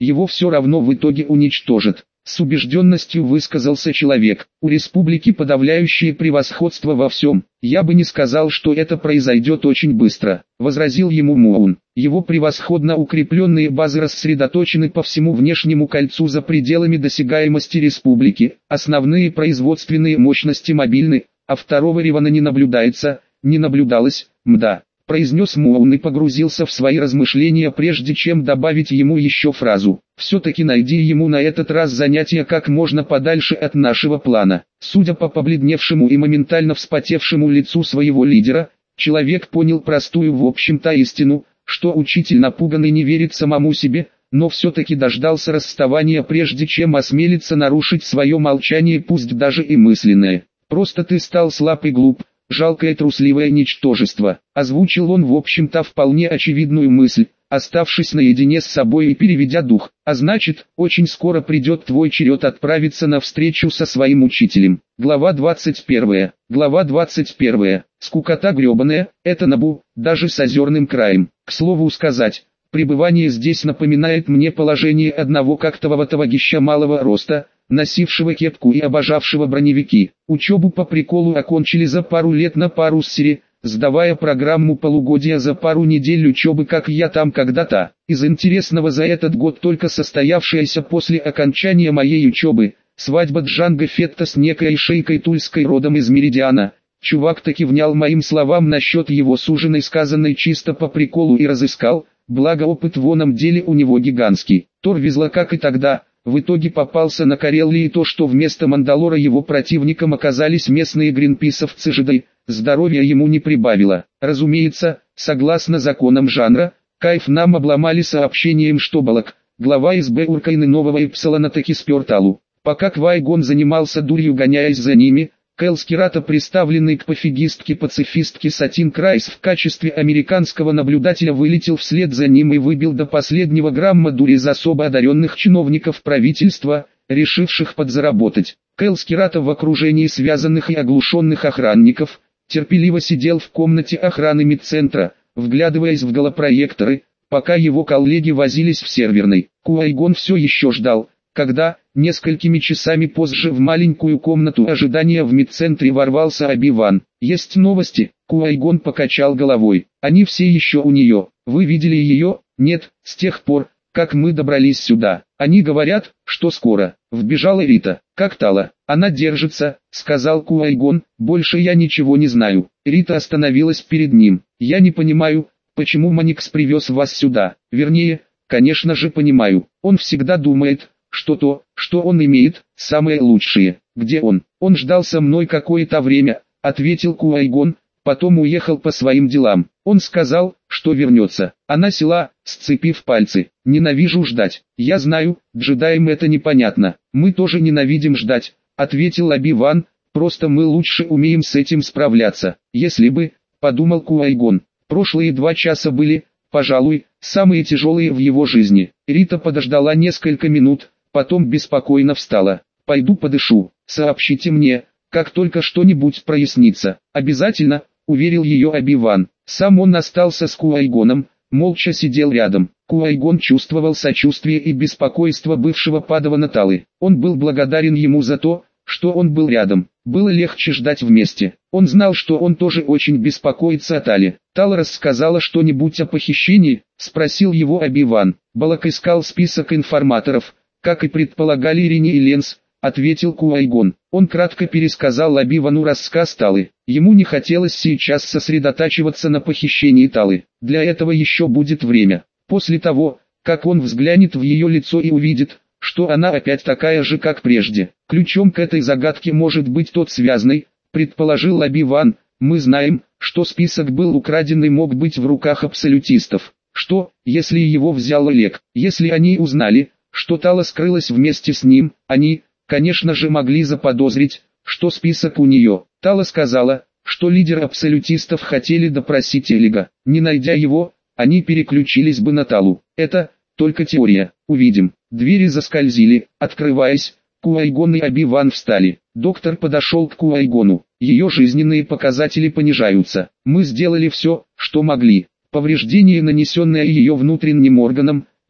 его все равно в итоге уничтожат. С убежденностью высказался человек. У республики подавляющее превосходство во всем. Я бы не сказал, что это произойдет очень быстро, возразил ему Моун. Его превосходно укрепленные базы рассредоточены по всему внешнему кольцу за пределами досягаемости республики. Основные производственные мощности мобильны, а второго ревана не наблюдается, не наблюдалось, мда. Произнес Моун и погрузился в свои размышления, прежде чем добавить ему еще фразу. «Все-таки найди ему на этот раз занятие как можно подальше от нашего плана». Судя по побледневшему и моментально вспотевшему лицу своего лидера, человек понял простую в общем-то истину, что учитель напуган и не верит самому себе, но все-таки дождался расставания, прежде чем осмелиться нарушить свое молчание, пусть даже и мысленное. «Просто ты стал слаб и глуп. Жалкое трусливое ничтожество», озвучил он в общем-то вполне очевидную мысль, оставшись наедине с собой и переведя дух. «А значит, очень скоро придет твой черед отправиться на встречу со своим учителем». Глава 21. Глава 21. Скукота гребаная, это Набу, даже с озерным краем. К слову сказать, пребывание здесь напоминает мне положение одного как-то тавагища малого роста, носившего кепку и обожавшего броневики. Учебу по приколу окончили за пару лет на паруссере, сдавая программу полугодия за пару недель учебы, как я там когда-то. Из интересного за этот год только состоявшаяся после окончания моей учебы, свадьба Джанго Фетта с некой шейкой Тульской родом из Меридиана. Чувак таки внял моим словам насчет его суженой, сказанной чисто по приколу, и разыскал, благо опыт в оном деле у него гигантский. Тор везла, как и тогда. В итоге попался на Карелли, и то, что вместо Мандалора его противником оказались местные гринписовцы жиды, здоровья ему не прибавило. Разумеется, согласно законам жанра, кайф нам обломали сообщением, что Балак, глава СБ Уркайны Нового Эпсилона, таки спер Талу. Пока Квай-Гон занимался дурью, гоняясь за ними, Кэл Скирата, представленный к пофигистке-пацифистке Сатин Крайс в качестве американского наблюдателя, вылетел вслед за ним и выбил до последнего грамма дури из особо одаренных чиновников правительства, решивших подзаработать. Кэл Скирата в окружении связанных и оглушенных охранников терпеливо сидел в комнате охраны медцентра, вглядываясь в голопроекторы, пока его коллеги возились в серверной. Куайгон все еще ждал, когда, несколькими часами позже, в маленькую комнату ожидания в медцентре ворвался Оби-Ван. «Есть новости?» Куайгон покачал головой. «Они все еще у нее. Вы видели ее?» «Нет, с тех пор, как мы добрались сюда. Они говорят, что скоро». Вбежала Рита. «Как Тала?» «Она держится», — сказал Куайгон. «Больше я ничего не знаю». Рита остановилась перед ним. «Я не понимаю, почему Маникс привез вас сюда. Вернее, конечно же понимаю. Он всегда думает, что то, что он имеет, самое лучшее. Где он?» «Он ждал со мной какое-то время», — ответил Куайгон, «потом уехал по своим делам. Он сказал, что вернется». Она села, сцепив пальцы. «Ненавижу ждать». «Я знаю, джедаям это непонятно. Мы тоже ненавидим ждать», — ответил Оби-Ван, «просто мы лучше умеем с этим справляться». «Если бы», — подумал Куайгон, «прошлые 2 часа были, пожалуй, самые тяжелые в его жизни». Рита подождала несколько минут, потом беспокойно встала. «Пойду подышу. Сообщите мне, как только что-нибудь прояснится». «Обязательно», — уверил ее Оби-Ван. Сам он остался с Куайгоном, молча сидел рядом. Куайгон чувствовал сочувствие и беспокойство бывшего падавана Талы. Он был благодарен ему за то, что он был рядом. Было легче ждать вместе. Он знал, что он тоже очень беспокоится о Тале. «Тала рассказала что-нибудь о похищении?» — спросил его Оби-Ван. Балак искал список информаторов, как и предполагали Рини и Ленс, — ответил Куайгон. Он кратко пересказал Оби-Вану рассказ Талы. Ему не хотелось сейчас сосредотачиваться на похищении Талы. Для этого еще будет время. После того, как он взглянет в ее лицо и увидит, что она опять такая же, как прежде. Ключом к этой загадке может быть тот связанный, предположил Оби-Ван. Мы знаем, что список был украден и мог быть в руках абсолютистов. Что, если его взял Олег? Если они узнали, что Тала скрылась вместе с ним, они, конечно же, могли заподозрить, что список у нее. Тала сказала, что лидеры абсолютистов хотели допросить Элига. Не найдя его, они переключились бы на Талу. Это только теория. Увидим. Двери заскользили, открываясь. Куайгон и Оби-Ван встали. Доктор подошел к Куайгону. Ее жизненные показатели понижаются. Мы сделали все, что могли. Повреждение, нанесенное ее внутренним органам,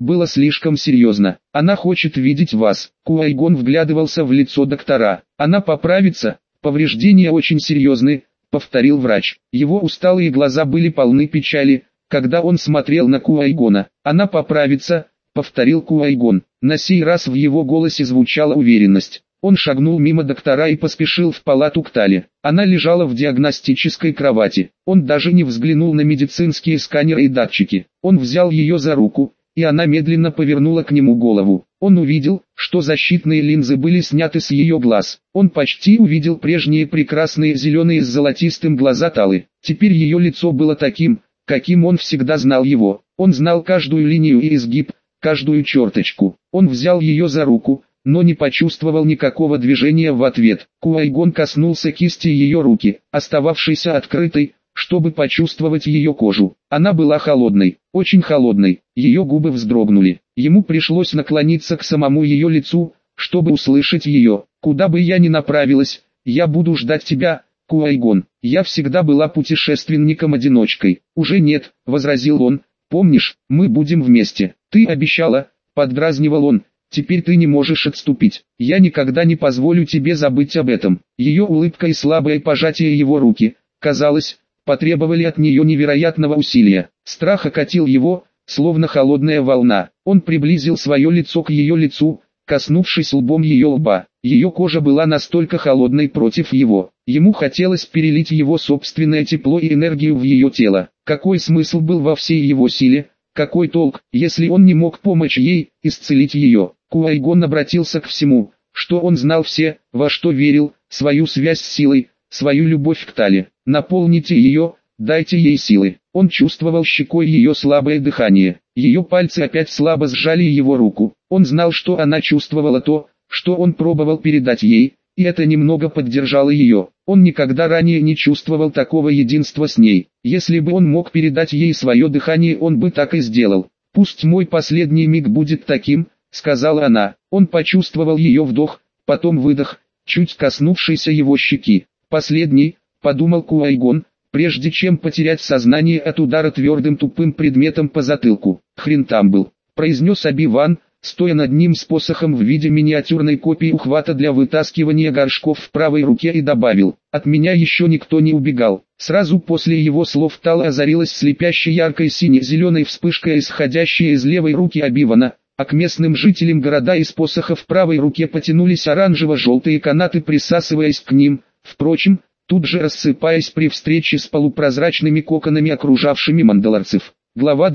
было слишком серьезно. Она хочет видеть вас. Ку-Ай-Гон вглядывался в лицо доктора. Она поправится, повреждения очень серьезны, повторил врач. Его усталые глаза были полны печали, когда он смотрел на Ку-Ай-Гона. Она поправится, повторил Ку-Ай-Гон. На сей раз в его голосе звучала уверенность. Он шагнул мимо доктора и поспешил в палату к Тале. Она лежала в диагностической кровати. Он даже не взглянул на медицинские сканеры и датчики. Он взял ее за руку, и она медленно повернула к нему голову. Он увидел, что защитные линзы были сняты с ее глаз. Он почти увидел прежние прекрасные зеленые с золотистым глаза Талы. Теперь ее лицо было таким, каким он всегда знал его. Он знал каждую линию и изгиб, каждую черточку. Он взял ее за руку, но не почувствовал никакого движения в ответ. Ку-Ай-Гон коснулся кисти ее руки, остававшейся открытой, чтобы почувствовать ее кожу. Она была холодной, очень холодной, ее губы вздрогнули. Ему пришлось наклониться к самому ее лицу, чтобы услышать ее. «Куда бы я ни направилась, я буду ждать тебя, Ку-Ай-Гон. Я всегда была путешественником-одиночкой». «Уже нет», — возразил он, — «помнишь, мы будем вместе. Ты обещала», — поддразнивал он. «Теперь ты не можешь отступить. Я никогда не позволю тебе забыть об этом». Ее улыбка и слабое пожатие его руки, казалось, потребовали от нее невероятного усилия. Страх окатил его, словно холодная волна. Он приблизил свое лицо к ее лицу, коснувшись лбом ее лба. Ее кожа была настолько холодной против его. Ему хотелось перелить его собственное тепло и энергию в ее тело. Какой смысл был во всей его силе? Какой толк, если он не мог помочь ей, исцелить ее? Ку-Ай-Гон обратился к всему, что он знал, все, во что верил, свою связь с силой, свою любовь к Тале. Наполните ее, дайте ей силы. Он чувствовал щекой ее слабое дыхание. Ее пальцы опять слабо сжали его руку. Он знал, что она чувствовала то, что он пробовал передать ей, и это немного поддержало ее. Он никогда ранее не чувствовал такого единства с ней. Если бы он мог передать ей свое дыхание, он бы так и сделал. «Пусть мой последний миг будет таким», — сказала она. Он почувствовал ее вдох, потом выдох, чуть коснувшийся его щеки. «Последний», — подумал Ку-Ай-Гон, прежде чем потерять сознание от удара твердым тупым предметом по затылку. «Хрен там был», — произнес Оби-Ван, стоя над ним с посохом в виде миниатюрной копии ухвата для вытаскивания горшков в правой руке, и добавил: «От меня еще никто не убегал». Сразу после его слов Тала озарилась слепящей яркой сине-зеленой вспышкой, исходящей из левой руки Оби-Вана, а к местным жителям города из посоха в правой руке потянулись оранжево-желтые канаты, присасываясь к ним, впрочем, тут же рассыпаясь при встрече с полупрозрачными коконами, окружавшими мандалорцев. Глава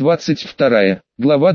22. Глава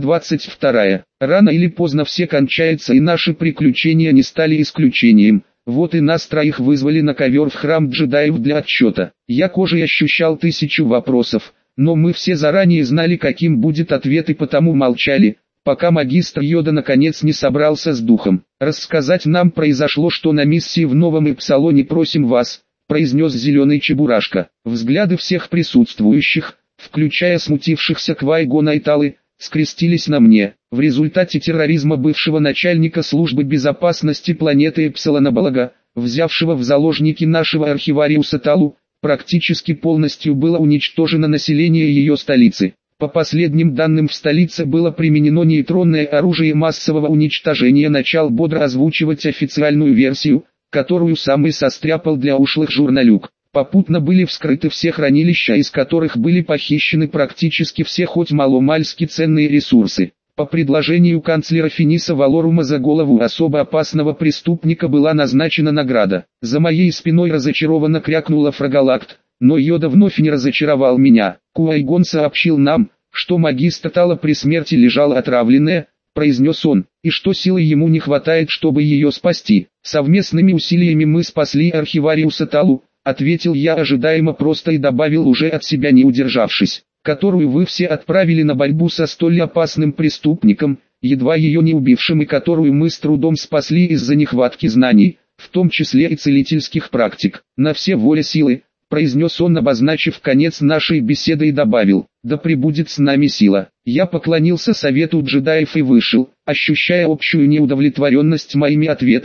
22. Рано или поздно все кончается, и наши приключения не стали исключением. Вот и нас троих вызвали на ковер в храм джедаев для отчета. Я кожей ощущал 1000 вопросов, но мы все заранее знали, каким будет ответ, и потому молчали, пока магистр Йода наконец не собрался с духом. «Рассказать нам произошло, что на миссии в Новом Ипсалоне просим вас», — произнес зеленый Чебурашка. Взгляды всех присутствующих, включая смутившихся Квай-Гона и Талы, скрестились на мне. В результате терроризма бывшего начальника службы безопасности планеты Эпсилона Балага, взявшего в заложники нашего архивариуса Талу, практически полностью было уничтожено население ее столицы. По последним данным, в столице было применено нейтронное оружие массового уничтожения. Начал бодро озвучивать официальную версию, которую сам и состряпал для ушлых журналюк. Попутно были вскрыты все хранилища, из которых были похищены практически все хоть маломальски ценные ресурсы. По предложению канцлера Финиса Валорума за голову особо опасного преступника была назначена награда. За моей спиной разочарованно крякнула Фрагалакт, но Йода вновь не разочаровал меня. Ку-Ай-Гон сообщил нам, что магистр Тала при смерти лежала отравленная, произнес он, и что силы ему не хватает, чтобы ее спасти. Совместными усилиями мы спасли архивариуса Талу, ответил я ожидаемо просто и добавил, уже от себя не удержавшись, которую вы все отправили на борьбу со столь опасным преступником, едва ее не убившим, и которую мы с трудом спасли из-за нехватки знаний, в том числе и целительских практик. На все воля силы, произнес он, обозначив конец нашей беседы, и добавил: «Да пребудет с нами сила». Я поклонился совету джедаев и вышел, ощущая общую неудовлетворенность моими ответами,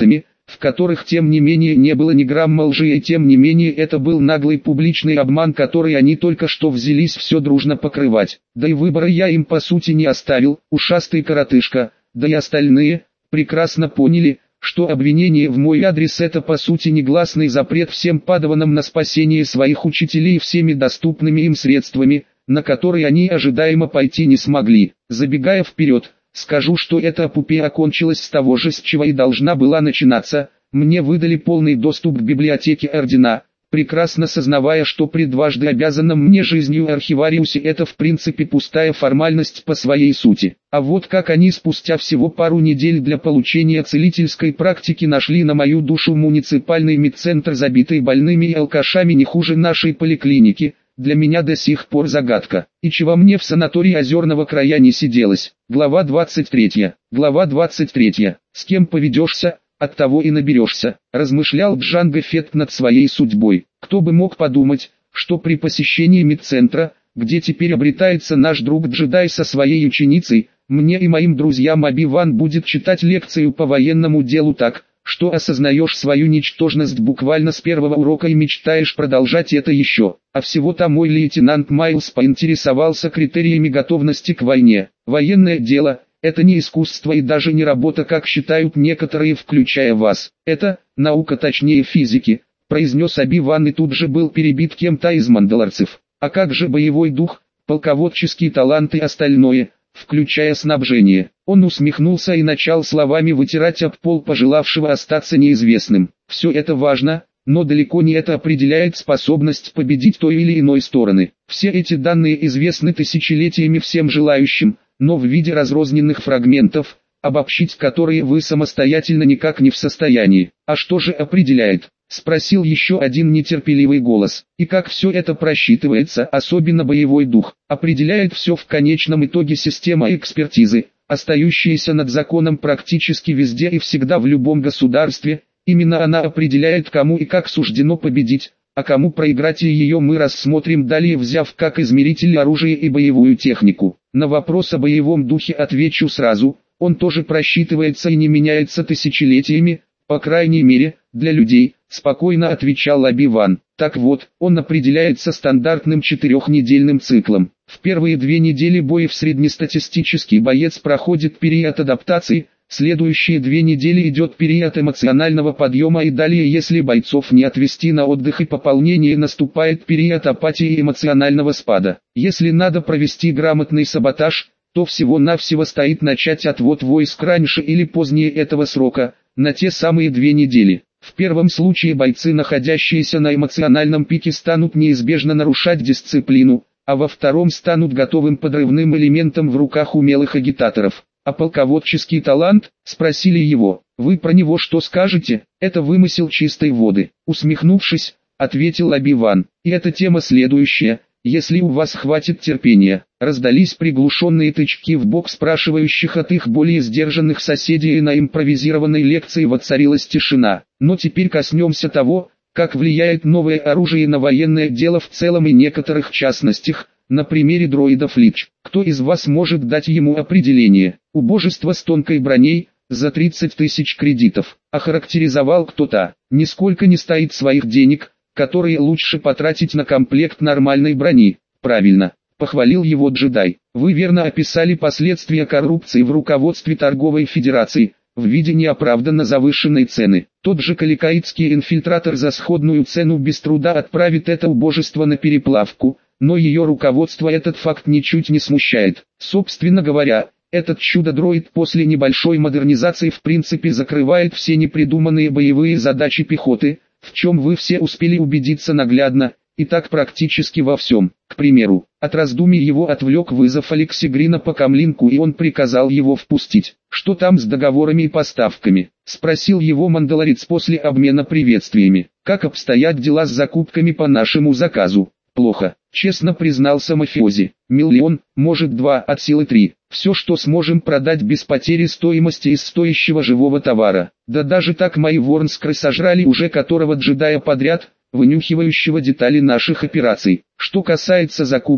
в которых тем не менее не было ни грамма лжи, и тем не менее это был наглый публичный обман, который они только что взялись все дружно покрывать. Да и выбора я им по сути не оставил, ушастый коротышка, да и остальные, прекрасно поняли, что обвинение в мой адрес это по сути негласный запрет всем падаванам на спасение своих учителей всеми доступными им средствами, на которые они ожидаемо пойти не смогли. Забегая вперед, скажу, что эта эпопея окончилась с того же, с чего и должна была начинаться. Мне выдали полный доступ к библиотеке ордена, прекрасно сознавая, что при дважды обязанном мне жизнью архивариусе это в принципе пустая формальность по своей сути. А вот как они спустя всего пару недель для получения целительской практики нашли на мою душу муниципальный медцентр, забитый больными и алкашами не хуже нашей поликлиники, для меня до сих пор загадка. И чего мне в санатории Озерного края не сиделось. Глава 23. Глава 23. С кем поведешься, от того и наберешься, размышлял Джанго Фетт над своей судьбой. Кто бы мог подумать, что при посещении медцентра, где теперь обретается наш друг-джедай со своей ученицей, мне и моим друзьям Оби-Ван будет читать лекцию по военному делу так, что осознаешь свою ничтожность буквально с первого урока и мечтаешь продолжать это еще. А всего-то мой лейтенант Майлз поинтересовался критериями готовности к войне. Военное дело – это не искусство и даже не работа, как считают некоторые, включая вас. Это наука, точнее физики, произнес Оби-Ван и тут же был перебит кем-то из мандалорцев. А как же боевой дух, полководческие таланты и остальное, включая снабжение? Он усмехнулся и начал словами вытирать об пол пожелавшего остаться неизвестным. Все это важно, но далеко не это определяет способность победить той или иной стороны. Все эти данные известны тысячелетиями всем желающим, но в виде разрозненных фрагментов, обобщить которые вы самостоятельно никак не в состоянии. А что же определяет? Спросил еще один нетерпеливый голос. И как все это просчитывается, особенно боевой дух, определяет все в конечном итоге система экспертизы, остающаяся над законом практически везде и всегда в любом государстве. Именно она определяет, кому и как суждено победить, а кому проиграть, и ее мы рассмотрим далее, взяв как измеритель оружие и боевую технику. На вопрос о боевом духе отвечу сразу, он тоже просчитывается и не меняется тысячелетиями, по крайней мере, для людей, спокойно отвечал Оби-Ван. Так вот, он определяется стандартным 4-недельным циклом. В первые 2 недели боев среднестатистический боец проходит период адаптации, следующие 2 недели идет период эмоционального подъема, и далее, если бойцов не отвести на отдых и пополнение, наступает период апатии и эмоционального спада. Если надо провести грамотный саботаж, то всего-навсего стоит начать отвод войск раньше или позднее этого срока, на те самые 2 недели. В первом случае бойцы, находящиеся на эмоциональном пике, станут неизбежно нарушать дисциплину, а во втором станут готовым подрывным элементом в руках умелых агитаторов. «А полководческий талант?» – спросили его. «Вы про него что скажете?» «Это вымысел чистой воды», – усмехнувшись, ответил Оби-Ван. «И эта тема следующая, если у вас хватит терпения». Раздались приглушенные тычки в бок спрашивающих от их более сдержанных соседей, и на импровизированной лекции воцарилась тишина. Но теперь коснемся того, как влияет новое оружие на военное дело в целом и некоторых частностях, на примере дроидов Лич. Кто из вас может дать ему определение? Убожество с тонкой броней, за 30 тысяч кредитов. Охарактеризовал кто-то. Нисколько не стоит своих денег, которые лучше потратить на комплект нормальной брони. Правильно, похвалил его джедай. Вы верно описали последствия коррупции в руководстве торговой федерации, в виде неоправданно завышенной цены. Тот же каликаитский инфильтратор за сходную цену без труда отправит это убожество на переплавку, но ее руководство этот факт ничуть не смущает. Собственно говоря, этот чудо-дроид после небольшой модернизации в принципе закрывает все непридуманные боевые задачи пехоты, в чем вы все успели убедиться наглядно, и так практически во всем. К примеру, от раздумий его отвлек вызов Алекси Грина по камлинку, и он приказал его впустить. «Что там с договорами и поставками?» – спросил его мандалорец после обмена приветствиями. «Как обстоят дела с закупками по нашему заказу?» «Плохо», — честно признался мафиози. «Миллион, может 2, от силы 3. Все, что сможем продать без потери стоимости из стоящего живого товара. Да даже так мои ворнскры сожрали уже которого джедая подряд, вынюхивающего детали наших операций. Что касается закупок,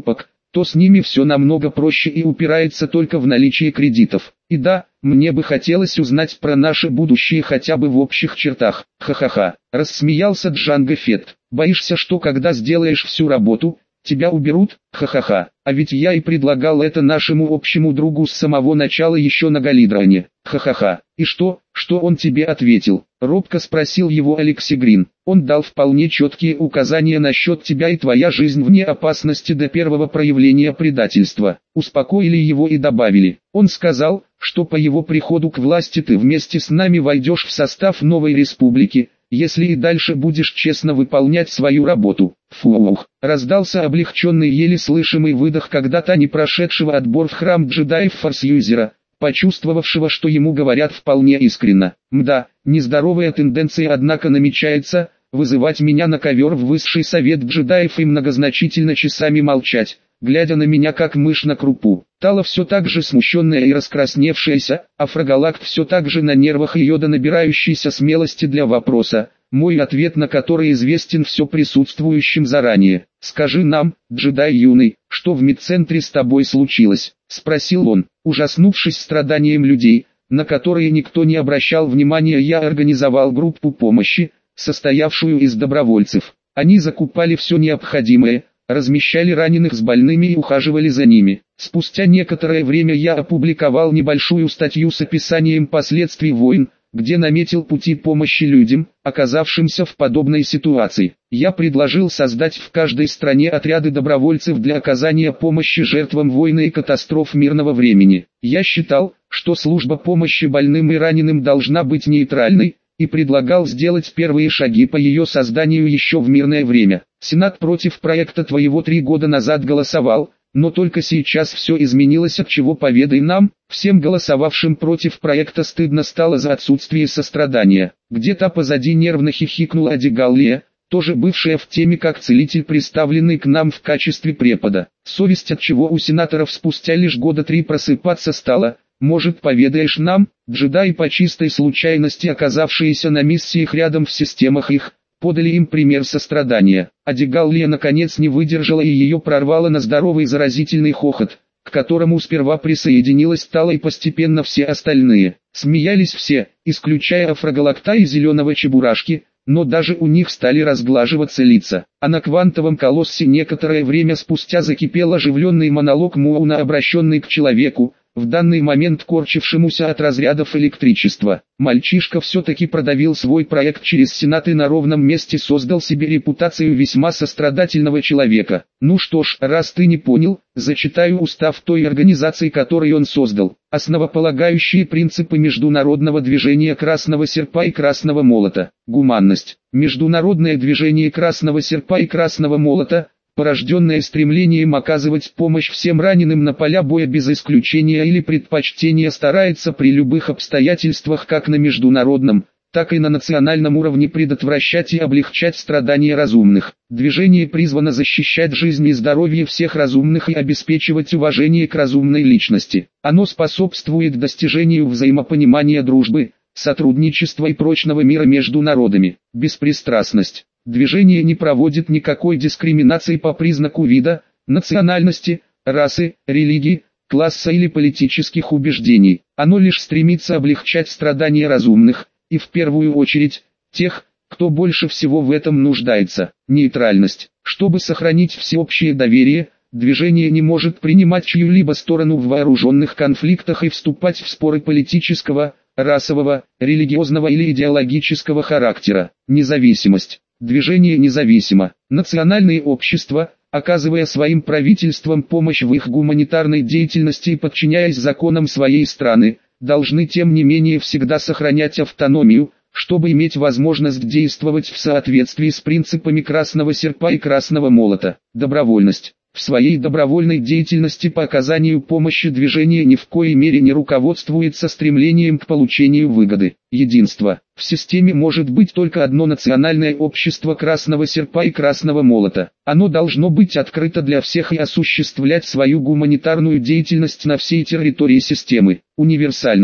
то с ними все намного проще и упирается только в наличие кредитов. И да, мне бы хотелось узнать про наше будущее хотя бы в общих чертах. Ха-ха-ха, рассмеялся Джанго Фетт. Боишься, что когда сделаешь всю работу, тебя уберут? Ха-ха-ха, а ведь я и предлагал это нашему общему другу с самого начала еще на Галидроне. Ха-ха-ха, и что он тебе ответил? Робко спросил его Алекси Грин. Он дал вполне четкие указания насчет тебя, и твоя жизнь вне опасности до первого проявления предательства. Успокоили его и добавили. Он сказал, что по его приходу к власти ты вместе с нами войдешь в состав новой республики, если и дальше будешь честно выполнять свою работу. Фух, раздался облегченный еле слышимый выдох когда-то не прошедшего отбор в храм джедаев Форсьюзера, почувствовавшего, что ему говорят вполне искренно. Мда, нездоровая тенденция однако намечается, вызывать меня на ковер в высший совет джедаев и многозначительно часами молчать, глядя на меня как мышь на крупу. Тала все так же смущенная и раскрасневшаяся, а Фрагалакт все так же на нервах и Йода набирающийся смелости для вопроса, мой ответ на который известен все присутствующим заранее. «Скажи нам, джедай юный, что в медцентре с тобой случилось?» — спросил он. Ужаснувшись страданиям людей, на которые никто не обращал внимания, я организовал группу помощи, состоявшую из добровольцев. Они закупали все необходимое, размещали раненых с больными и ухаживали за ними. Спустя некоторое время я опубликовал небольшую статью с описанием последствий войн, где наметил пути помощи людям, оказавшимся в подобной ситуации. Я предложил создать в каждой стране отряды добровольцев для оказания помощи жертвам войны и катастроф мирного времени. Я считал, что служба помощи больным и раненым должна быть нейтральной, и предлагал сделать первые шаги по ее созданию еще в мирное время. Сенат против проекта твоего 3 года назад голосовал, но только сейчас все изменилось, от чего поведай нам. Всем голосовавшим против проекта стыдно стало за отсутствие сострадания. Где-то позади нервно хихикнула Адигаллия, тоже бывшая в теме как целитель, представленный к нам в качестве препода. Совесть, от чего у сенаторов спустя лишь года 3 просыпаться стала. Может, поведаешь нам? Джедаи, по чистой случайности оказавшиеся на миссиях рядом в системах их, подали им пример сострадания. Адигаллия наконец не выдержала и ее прорвало на здоровый заразительный хохот, к которому сперва присоединилась Тала и постепенно все остальные. Смеялись все, исключая Афрагалакта и Зеленого Чебурашки, но даже у них стали разглаживаться лица. А на квантовом колоссе некоторое время спустя закипел оживленный монолог Муауна, обращенный к человеку, в данный момент корчившемуся от разрядов электричества. Мальчишка все-таки продавил свой проект через Сенат и на ровном месте создал себе репутацию весьма сострадательного человека. Ну что ж, раз ты не понял, зачитаю устав той организации, которую он создал. Основополагающие принципы международного движения Красного Серпа и Красного Молота. Гуманность. Международное движение Красного Серпа и Красного Молота, порожденное стремлением оказывать помощь всем раненым на поля боя без исключения или предпочтения, старается при любых обстоятельствах как на международном, так и на национальном уровне предотвращать и облегчать страдания разумных. Движение призвано защищать жизнь и здоровье всех разумных и обеспечивать уважение к разумной личности. Оно способствует достижению взаимопонимания, дружбы, сотрудничества и прочного мира между народами. Беспристрастность. Движение не проводит никакой дискриминации по признаку вида, национальности, расы, религии, класса или политических убеждений. Оно лишь стремится облегчать страдания разумных, и в первую очередь, тех, кто больше всего в этом нуждается. Нейтральность. Чтобы сохранить всеобщее доверие, движение не может принимать чью-либо сторону в вооруженных конфликтах и вступать в споры политического, расового, религиозного или идеологического характера. Независимость. Движение независимо. Национальные общества, оказывая своим правительствам помощь в их гуманитарной деятельности и подчиняясь законам своей страны, должны тем не менее всегда сохранять автономию, чтобы иметь возможность действовать в соответствии с принципами Красного Серпа и Красного Молота. Добровольность. В своей добровольной деятельности по оказанию помощи движение ни в коей мере не руководствуется стремлением к получению выгоды. Единство. В системе может быть только одно национальное общество Красного Серпа и Красного Молота. Оно должно быть открыто для всех и осуществлять свою гуманитарную деятельность на всей территории системы. Универсальность.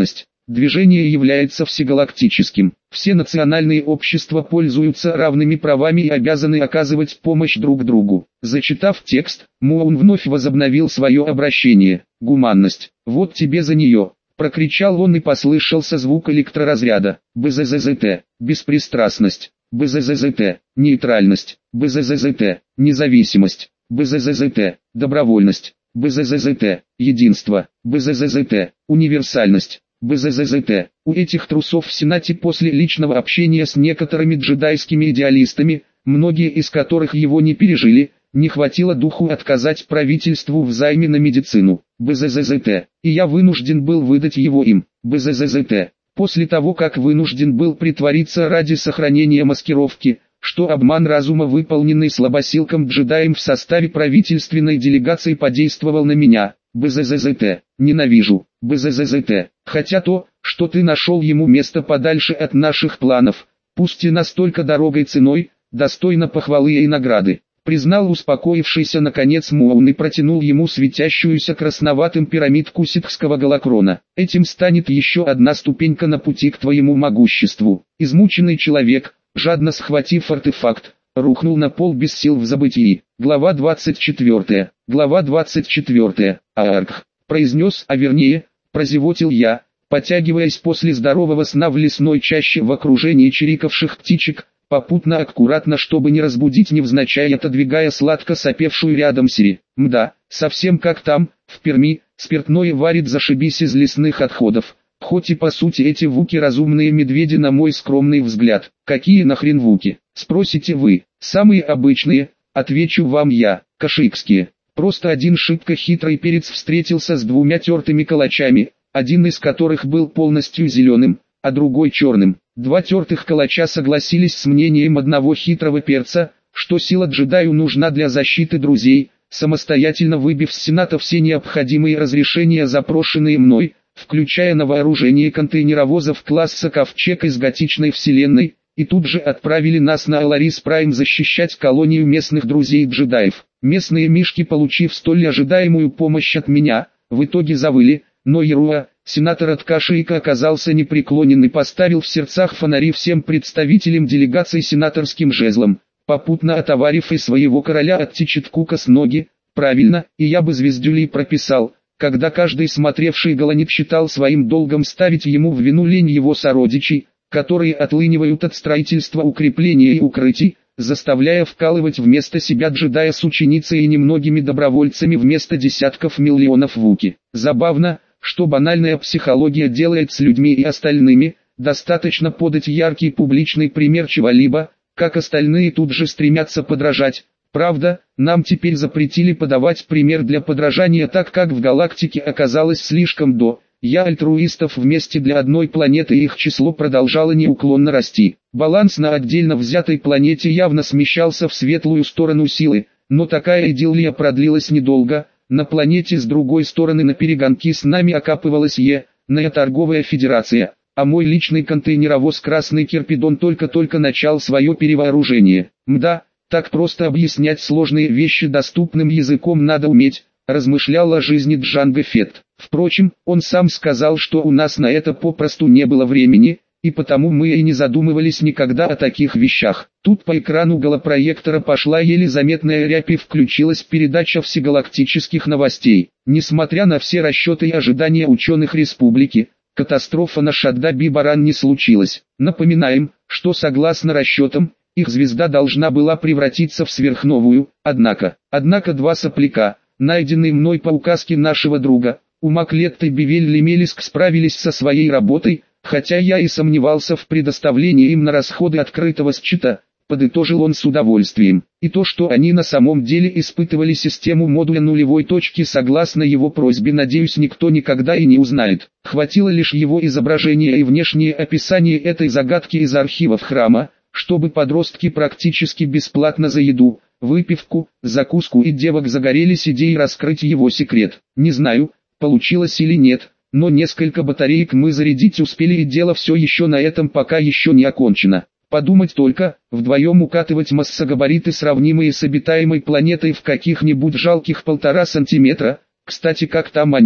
Движение является всегалактическим. Все национальные общества пользуются равными правами и обязаны оказывать помощь друг другу. Зачитав текст, Моун вновь возобновил свое обращение. «Гуманность, вот тебе за нее!» Прокричал он, и послышался звук электроразряда. БЗЗЗТ, беспристрастность. БЗЗЗТ, нейтральность. БЗЗЗТ, независимость. БЗЗЗТ, добровольность. БЗЗЗТ, единство. БЗЗЗТ, универсальность. БЗЗЗТ. У этих трусов в Сенате после личного общения с некоторыми джедайскими идеалистами, многие из которых его не пережили, не хватило духу отказать правительству в займе на медицину. БЗЗЗТ. И я вынужден был выдать его им. БЗЗЗТ. После того, как вынужден был притвориться ради сохранения маскировки, что обман разума, выполненный слабосилком джедаем в составе правительственной делегации, подействовал на меня. БЗЗЗТ. Ненавижу. БЗЗЗТ. Хотя то, что ты нашел ему место подальше от наших планов, пусть и настолько дорогой ценой, достойно похвалы и награды. Признал успокоившийся наконец Моун и протянул ему светящуюся красноватым пирамидку ситхского галакрона. Этим станет еще одна ступенька на пути к твоему могуществу. Измученный человек, жадно схватив артефакт, рухнул на пол без сил в забытии. Глава 24. Глава 24. Аарх. Произнес, а вернее, прозевотил я, потягиваясь после здорового сна в лесной чаще в окружении чирикавших птичек, попутно аккуратно, чтобы не разбудить невзначай, отодвигая сладко сопевшую рядом Сири. Мда, совсем как там, в Перми, спиртное варит зашибись из лесных отходов. Хоть и по сути эти вуки разумные медведи, на мой скромный взгляд. Какие нахрен вуки, спросите вы? Самые обычные, отвечу вам я, кашикские. Просто один шибко хитрый перец встретился с двумя тертыми калачами, один из которых был полностью зеленым, а другой черным. Два тертых калача согласились с мнением одного хитрого перца, что сила джедаю нужна для защиты друзей, самостоятельно выбив с Сената все необходимые разрешения, запрошенные мной, включая на вооружение контейнеровозов класса Ковчег из готичной вселенной, и тут же отправили нас на Аларис Прайм защищать колонию местных друзей-джедаев. Местные мишки, получив столь ожидаемую помощь от меня, в итоге завыли, но Ируа, сенатор от Кашейка, оказался непреклонен и поставил в сердцах фонари всем представителям делегации сенаторским жезлом, попутно отоварив и своего короля от Тичеткука с ноги. Правильно, и я бы звездюлей прописал, когда каждый смотревший Галанит считал своим долгом ставить ему в вину лень его сородичей, которые отлынивают от строительства укрепления и укрытий, заставляя вкалывать вместо себя джедая с ученицей и немногими добровольцами вместо десятков миллионов вуки. Забавно, что банальная психология делает с людьми и остальными, достаточно подать яркий публичный пример чего-либо, как остальные тут же стремятся подражать. Правда, нам теперь запретили подавать пример для подражания, так как в галактике оказалось слишком альтруистов вместе для одной планеты, и их число продолжало неуклонно расти. Баланс на отдельно взятой планете явно смещался в светлую сторону силы, но такая идиллия продлилась недолго. На планете с другой стороны на перегонки с нами окапывалась Е-ная торговая федерация, а мой личный контейнеровоз Красный Кирпидон только-только начал свое перевооружение. Мда, так просто объяснять сложные вещи доступным языком надо уметь, размышлял о жизни Джанго Фетт. Впрочем, он сам сказал, что у нас на это попросту не было времени, и потому мы и не задумывались никогда о таких вещах. Тут по экрану голопроектора пошла еле заметная рябь и включилась передача всегалактических новостей. Несмотря на все расчеты и ожидания ученых республики, катастрофа на Шадда-Би-Баран не случилась. Напоминаем, что согласно расчетам, их звезда должна была превратиться в сверхновую, однако два сопляка, найденные мной по указке нашего друга, Умаклетта и Бивель-Лемелиск, справились со своей работой, хотя я и сомневался в предоставлении им на расходы открытого счета, подытожил он с удовольствием. И то, что они на самом деле испытывали систему модуля нулевой точки согласно его просьбе, надеюсь, никто никогда и не узнает. Хватило лишь его изображения и внешнее описание этой загадки из архивов храма, чтобы подростки практически бесплатно за еду, выпивку, закуску и девок загорелись идеей раскрыть его секрет. Не знаю, получилось или нет, но несколько батареек мы зарядить успели, и дело все еще на этом пока еще не окончено. Подумать только, вдвоем укатывать массогабариты, сравнимые с обитаемой планетой, в каких-нибудь жалких 1,5 сантиметра. Кстати, как там они?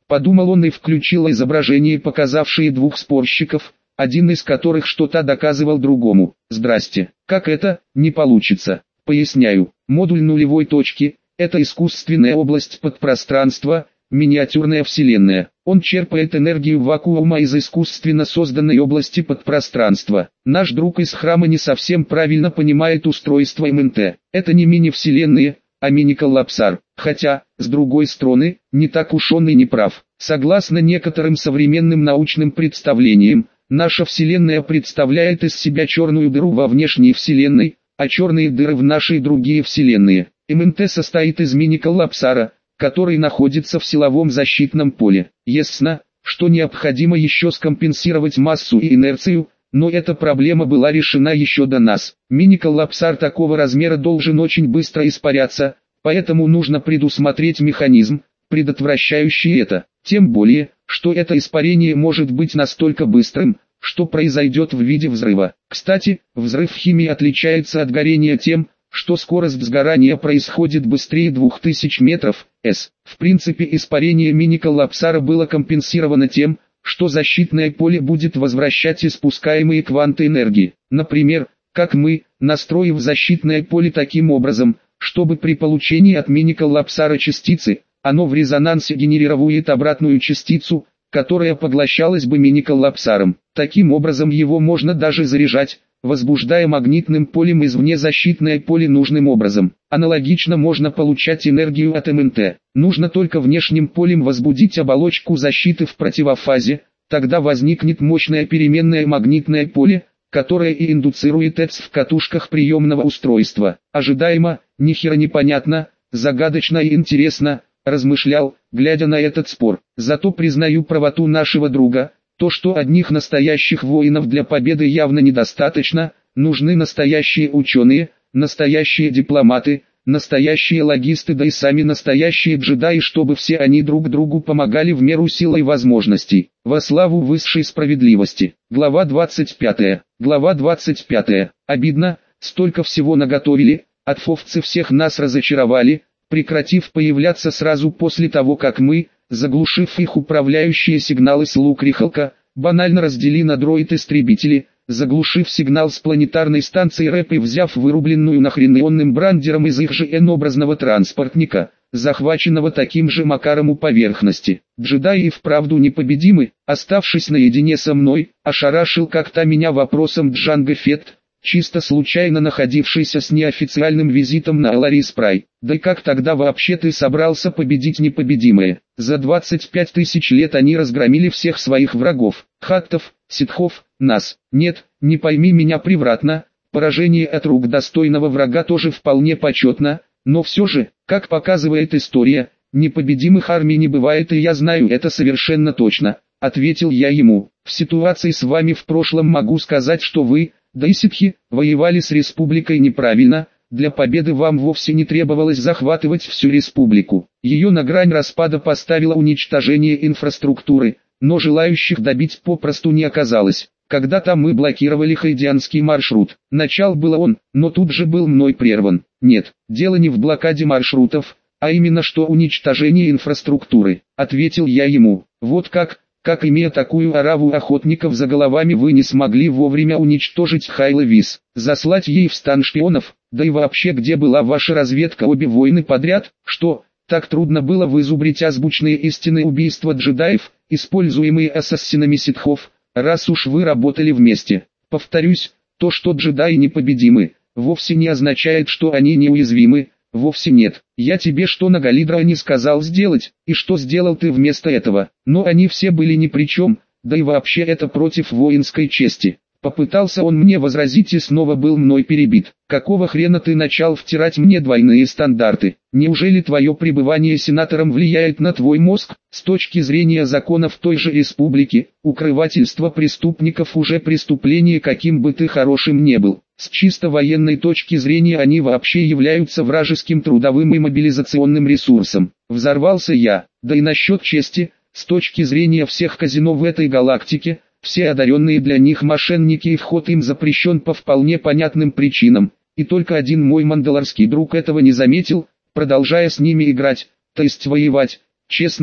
Подумал он и включил изображение, показавшее двух спорщиков, один из которых что-то доказывал другому. Здрасте. Как это? Не получится. Поясняю. Модуль нулевой точки – это искусственная область подпространства, миниатюрная вселенная. Он черпает энергию вакуума из искусственно созданной области подпространства. Наш друг из храма не совсем правильно понимает устройство МНТ. Это не мини-вселенные, а мини-коллапсар. Хотя, с другой стороны, не так уж он и не прав. Согласно некоторым современным научным представлениям, наша вселенная представляет из себя черную дыру во внешней вселенной, а черные дыры в нашей другие вселенные. МНТ состоит из мини-коллапсара, который находится в силовом защитном поле. Ясно, что необходимо еще скомпенсировать массу и инерцию, но эта проблема была решена еще до нас. Мини-коллапсар такого размера должен очень быстро испаряться, поэтому нужно предусмотреть механизм, предотвращающий это. Тем более, что это испарение может быть настолько быстрым, что произойдет в виде взрыва. Кстати, взрыв в химии отличается от горения тем, что скорость сгорания происходит быстрее 2000 метров с. В принципе, испарение мини-коллапсара было компенсировано тем, что защитное поле будет возвращать испускаемые кванты энергии. Например, как мы, настроив защитное поле таким образом, чтобы при получении от мини-коллапсара частицы, оно в резонансе генерирует обратную частицу, которая поглощалась бы мини-коллапсаром. Таким образом его можно даже заряжать, возбуждая магнитным полем извне защитное поле нужным образом. Аналогично можно получать энергию от МНТ. Нужно только внешним полем возбудить оболочку защиты в противофазе, тогда возникнет мощное переменное магнитное поле, которое и индуцирует ЭЦ в катушках приемного устройства. Ожидаемо, нихера непонятно, загадочно и интересно, размышлял, глядя на этот спор. Зато признаю правоту нашего друга. То, что одних настоящих воинов для победы явно недостаточно, нужны настоящие ученые, настоящие дипломаты, настоящие логисты, да и сами настоящие джедаи, чтобы все они друг другу помогали в меру сил и возможностей. Во славу высшей справедливости. Глава 25. Глава 25. Обидно, столько всего наготовили, отфовцы всех нас разочаровали, прекратив появляться сразу после того, как мы, заглушив их управляющие сигналы с Лукрихалка, банально раздели на дроид-истребители, заглушив сигнал с планетарной станции РЭП и взяв вырубленную нахрен ионным брандером из их же N-образного транспортника, захваченного таким же макаром у поверхности. Джедаи и вправду непобедимы. Оставшись наедине со мной, ошарашил как-то меня вопросом Джанго Фетт, чисто случайно находившийся с неофициальным визитом на Аларис Прай. Да и как тогда вообще ты собрался победить непобедимые? За 25 тысяч лет они разгромили всех своих врагов, хаттов, ситхов, нас. Нет, не пойми меня превратно, поражение от рук достойного врага тоже вполне почетно, но все же, как показывает история, непобедимых армий не бывает, и я знаю это совершенно точно, ответил я ему. В ситуации с вами в прошлом могу сказать, что вы, да и ситхи, воевали с республикой неправильно. Для победы вам вовсе не требовалось захватывать всю республику. Ее на грань распада поставило уничтожение инфраструктуры, но желающих добить попросту не оказалось. Когда-то мы блокировали хайдианский маршрут. Начал было он, но тут же был мной прерван. Нет, дело не в блокаде маршрутов, а именно что уничтожение инфраструктуры, ответил я ему. Вот как имея такую ораву охотников за головами, вы не смогли вовремя уничтожить Хайла Вис, заслать ей в стан шпионов, да и вообще где была ваша разведка обе войны подряд, что, так трудно было вызубрить азбучные истины убийства джедаев, используемые ассасинами ситхов, раз уж вы работали вместе. Повторюсь, то, что джедаи непобедимы, вовсе не означает, что они неуязвимы. Вовсе нет. Я тебе что на Галидро не сказал сделать, и что сделал ты вместо этого? Но они все были ни при чем, да и вообще это против воинской чести. Попытался он мне возразить и снова был мной перебит. Какого хрена ты начал втирать мне двойные стандарты? Неужели твое пребывание сенатором влияет на твой мозг? С точки зрения законов той же республики, укрывательство преступников уже преступление, каким бы ты хорошим не был. С чисто военной точки зрения они вообще являются вражеским трудовым и мобилизационным ресурсом. Взорвался я. Да и насчет чести, с точки зрения всех казино в этой галактике, все одаренные для них мошенники и вход им запрещен по вполне понятным причинам. И только один мой мандалорский друг этого не заметил, продолжая с ними играть, то есть воевать. Честно,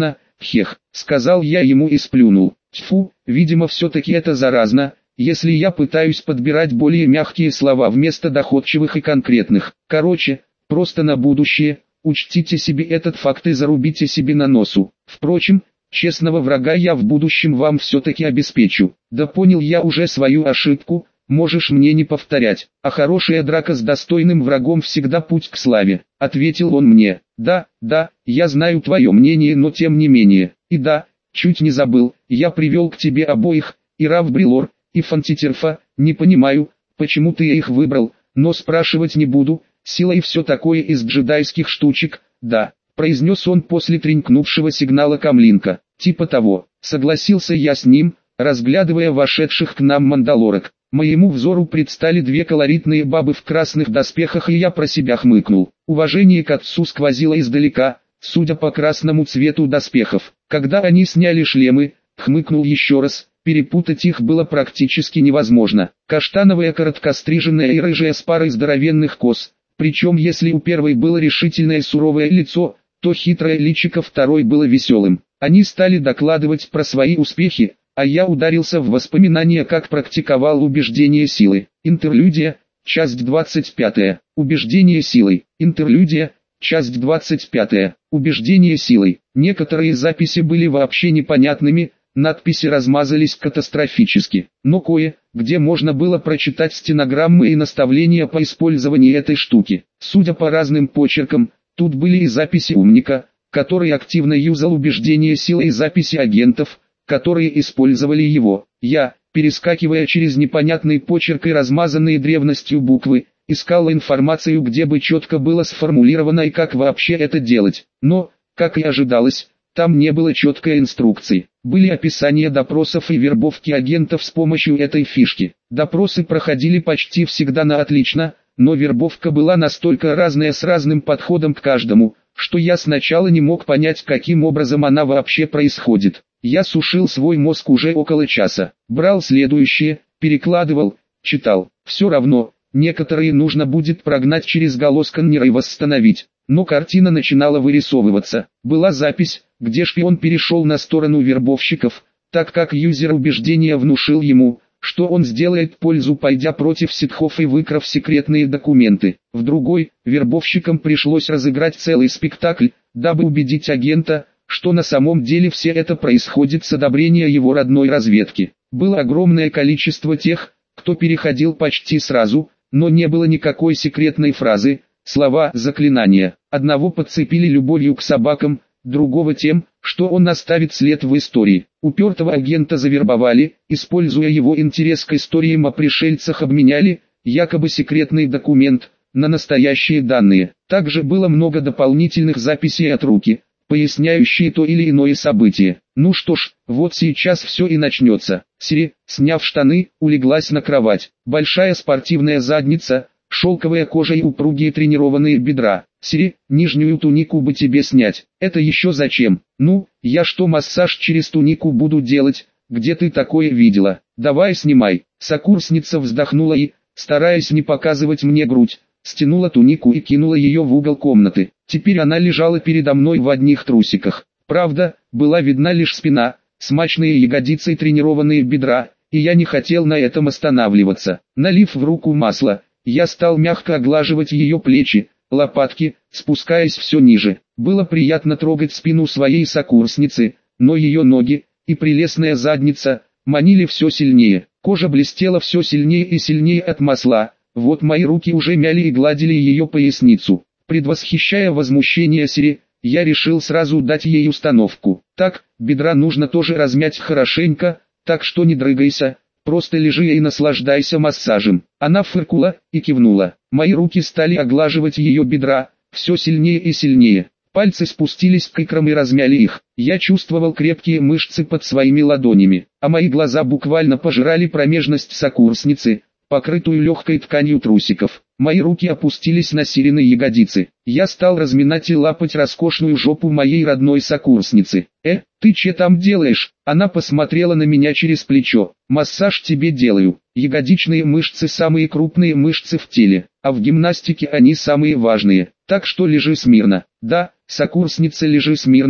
Хех, сказал я ему и сплюнул. Тьфу, видимо все-таки это заразно, если я пытаюсь подбирать более мягкие слова вместо доходчивых и конкретных. Короче, просто на будущее, учтите себе этот факт и зарубите себе на носу. Впрочем, честного врага я в будущем вам все-таки обеспечу. Да понял я уже свою ошибку, можешь мне не повторять. А хорошая драка с достойным врагом всегда путь к славе, ответил он мне. Да, я знаю твое мнение, но тем не менее. И да, чуть не забыл, я привел к тебе обоих, и Равбрилор, и Фантитерфа, не понимаю, почему ты их выбрал, но спрашивать не буду, сила и все такое из джедайских штучек, да, произнес он после тренькнувшего сигнала камлинка. Типа того, согласился я с ним, разглядывая вошедших к нам мандалорок. Моему взору предстали две колоритные бабы в красных доспехах, и я про себя хмыкнул. Уважение к отцу сквозило издалека, судя по красному цвету доспехов. Когда они сняли шлемы, хмыкнул еще раз, перепутать их было практически невозможно. Каштановая короткостриженная и рыжая с парой здоровенных кос, причем если у первой было решительное суровое лицо, то хитрое личико второй было веселым. Они стали докладывать про свои успехи, а я ударился в воспоминания, как практиковал убеждение силы. Интерлюдия, часть 25. Убеждение силой. Интерлюдия, часть 25. Убеждение силой. Некоторые записи были вообще непонятными, надписи размазались катастрофически. Но кое-где можно было прочитать стенограммы и наставления по использованию этой штуки. Судя по разным почеркам, тут были и записи умника, который активно юзал убеждение силы, и записи агентов, которые использовали его. Я, перескакивая через непонятный почерк и размазанные древностью буквы, искал информацию, где бы четко было сформулировано и как вообще это делать. Но, как и ожидалось, там не было четкой инструкции. Были описания допросов и вербовки агентов с помощью этой фишки. Допросы проходили почти всегда на отлично, но вербовка была настолько разная с разным подходом к каждому, что я сначала не мог понять, каким образом она вообще происходит. Я сушил свой мозг уже около часа. Брал следующее, перекладывал, читал. Все равно, некоторые нужно будет прогнать через галосканнер и восстановить. Но картина начинала вырисовываться. Была запись, где шпион перешел на сторону вербовщиков, так как юзер убеждения внушил ему, что он сделает пользу, пойдя против ситхов и выкрав секретные документы. В другой, вербовщикам пришлось разыграть целый спектакль, дабы убедить агента, что на самом деле все это происходит с одобрения его родной разведки. Было огромное количество тех, кто переходил почти сразу, но не было никакой секретной фразы, слова, заклинания. Одного подцепили любовью к собакам, другого тем, что он оставит след в истории. Упертого агента завербовали, используя его интерес к историям о пришельцах, обменяли, якобы секретный документ, на настоящие данные. Также было много дополнительных записей от руки, поясняющие то или иное событие. Ну что ж, вот сейчас все и начнется. Сири, сняв штаны, улеглась на кровать. Большая спортивная задница, шелковая кожа и упругие тренированные бедра. Сири, нижнюю тунику бы тебе снять. Это еще зачем? Ну, я что, массаж через тунику буду делать? Где ты такое видела? Давай снимай. Сокурсница вздохнула и, стараясь не показывать мне грудь, стянула тунику и кинула ее в угол комнаты. Теперь она лежала передо мной в одних трусиках. Правда, была видна лишь спина, смачные ягодицы и тренированные бедра, и я не хотел на этом останавливаться. Налив в руку масло, я стал мягко оглаживать ее плечи, лопатки, спускаясь все ниже. Было приятно трогать спину своей сокурсницы, но ее ноги и прелестная задница манили все сильнее. Кожа блестела все сильнее и сильнее от масла. Вот мои руки уже мяли и гладили ее поясницу. Предвосхищая возмущение Сири, я решил сразу дать ей установку. Так, бедра нужно тоже размять хорошенько, так что не дрыгайся, просто лежи и наслаждайся массажем. Она фыркнула и кивнула. Мои руки стали оглаживать ее бедра, все сильнее и сильнее. Пальцы спустились к икрам и размяли их. Я чувствовал крепкие мышцы под своими ладонями, а мои глаза буквально пожирали промежность сокурсницы, покрытую легкой тканью трусиков. Мои руки опустились на Сирины ягодицы. Я стал разминать и лапать роскошную жопу моей родной сокурсницы. Ты че там делаешь? Она посмотрела на меня через плечо. Массаж тебе делаю. Ягодичные мышцы самые крупные мышцы в теле, а в гимнастике они самые важные. Так что лежи смирно. Да, сокурсница, лежи смирно,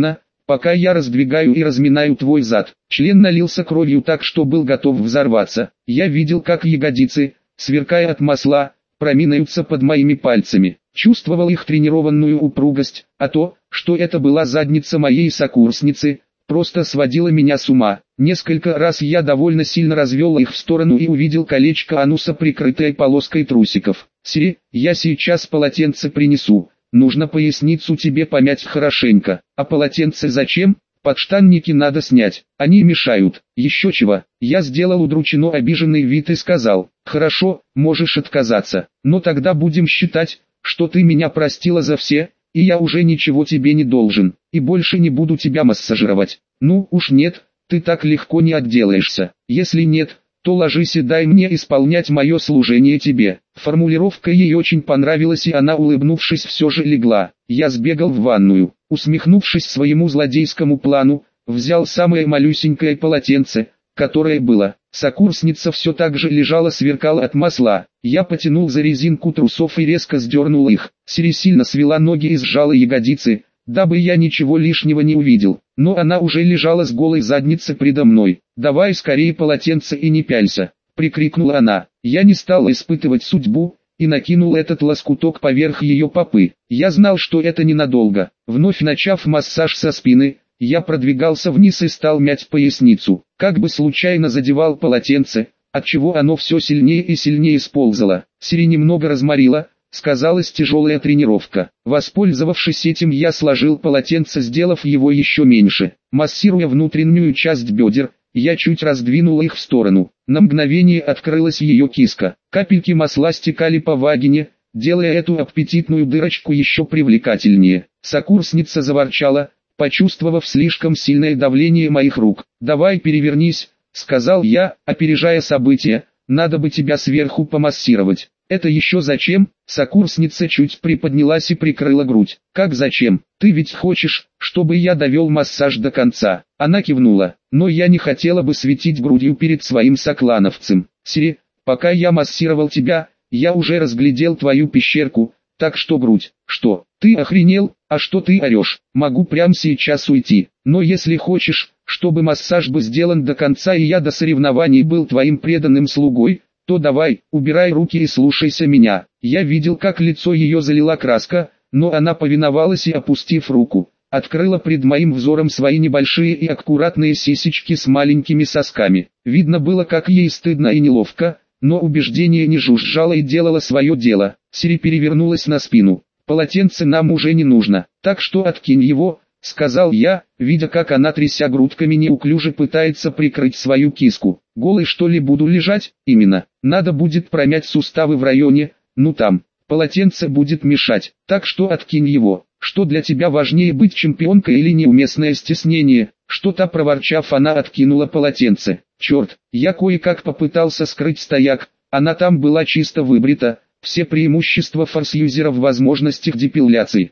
пока я раздвигаю и разминаю твой зад. Член налился кровью так, что был готов взорваться. Я видел, как ягодицы, сверкая от масла, проминаются под моими пальцами. Чувствовал их тренированную упругость, а то, что это была задница моей сокурсницы, просто сводило меня с ума. Несколько раз я довольно сильно развел их в сторону и увидел колечко ануса, прикрытое полоской трусиков. Сири, я сейчас полотенце принесу. Нужно поясницу тебе помять хорошенько. А полотенце зачем? Подштанники надо снять, они мешают. Еще чего? Я сделал удрученно обиженный вид и сказал: хорошо, можешь отказаться, но тогда будем считать, что ты меня простила за все, и я уже ничего тебе не должен, и больше не буду тебя массажировать. Ну уж нет, ты так легко не отделаешься. Если нет, то ложись и дай мне исполнять мое служение тебе. Формулировка ей очень понравилась, и она, улыбнувшись, все же легла. Я сбегал в ванную, усмехнувшись своему злодейскому плану, взял самое малюсенькое полотенце, которое было. Сокурсница все так же лежала, сверкала от масла. Я потянул за резинку трусов и резко сдернул их. Сири сильно свела ноги и сжала ягодицы, дабы я ничего лишнего не увидел. Но она уже лежала с голой задницей предо мной. «Давай скорее полотенце и не пялься!» — прикрикнула она. Я не стал испытывать судьбу и накинул этот лоскуток поверх ее попы. Я знал, что это ненадолго. Вновь начав массаж со спины, я продвигался вниз и стал мять поясницу. Как бы случайно задевал полотенце, отчего оно все сильнее и сильнее сползало. Сири немного разморила, сказалась тяжелая тренировка. Воспользовавшись этим, я сложил полотенце, сделав его еще меньше. Массируя внутреннюю часть бедер, я чуть раздвинул их в сторону. На мгновение открылась ее киска. Капельки масла стекали по вагине, делая эту аппетитную дырочку еще привлекательнее. Сокурсница заворчала, почувствовав слишком сильное давление моих рук. «Давай перевернись», — сказал я, опережая события, — «надо бы тебя сверху помассировать». «Это еще зачем?» Сокурсница чуть приподнялась и прикрыла грудь. «Как зачем? Ты ведь хочешь, чтобы я довел массаж до конца?» Она кивнула. «Но я не хотела бы светить грудью перед своим соклановцем. Сири, пока я массировал тебя, я уже разглядел твою пещерку, так что грудь». «Что, ты охренел? А что ты орешь? Могу прямо сейчас уйти. Но если хочешь, чтобы массаж был сделан до конца и я до соревнований был твоим преданным слугой, то давай, убирай руки и слушайся меня». Я видел, как лицо ее залила краска, но она повиновалась и, опустив руку, открыла пред моим взором свои небольшие и аккуратные сисечки с маленькими сосками. Видно было, как ей стыдно и неловко, но убеждение не жужжало и делало свое дело. Сири перевернулась на спину. «Полотенце нам уже не нужно, так что откинь его», — сказал я, видя, как она, тряся грудками, неуклюже пытается прикрыть свою киску. «Голый что ли буду лежать?» «Именно. Надо будет промять суставы в районе, ну там. Полотенце будет мешать, так что откинь его». «Что для тебя важнее, быть чемпионкой или неуместное стеснение?» Что-то проворчав, она откинула полотенце. «Черт, я кое-как попытался скрыть стояк, она там была чисто выбрита». Все преимущества форсюзера в возможностях депиляции.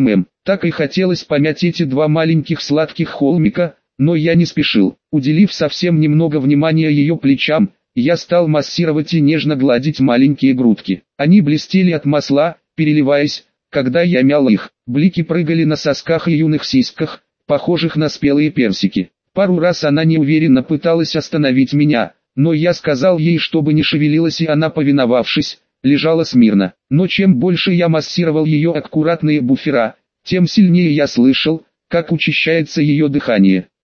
Так и хотелось помять эти два маленьких сладких холмика, но я не спешил. Уделив совсем немного внимания ее плечам, я стал массировать и нежно гладить маленькие грудки. Они блестели от масла, переливаясь, когда я мял их. Блики прыгали на сосках и юных сиськах, похожих на спелые персики. Пару раз она неуверенно пыталась остановить меня, но я сказал ей, чтобы не шевелилась, и она, повиновавшись, лежала смирно. Но чем больше я массировал ее аккуратные буфера, тем сильнее я слышал, как учащается ее дыхание.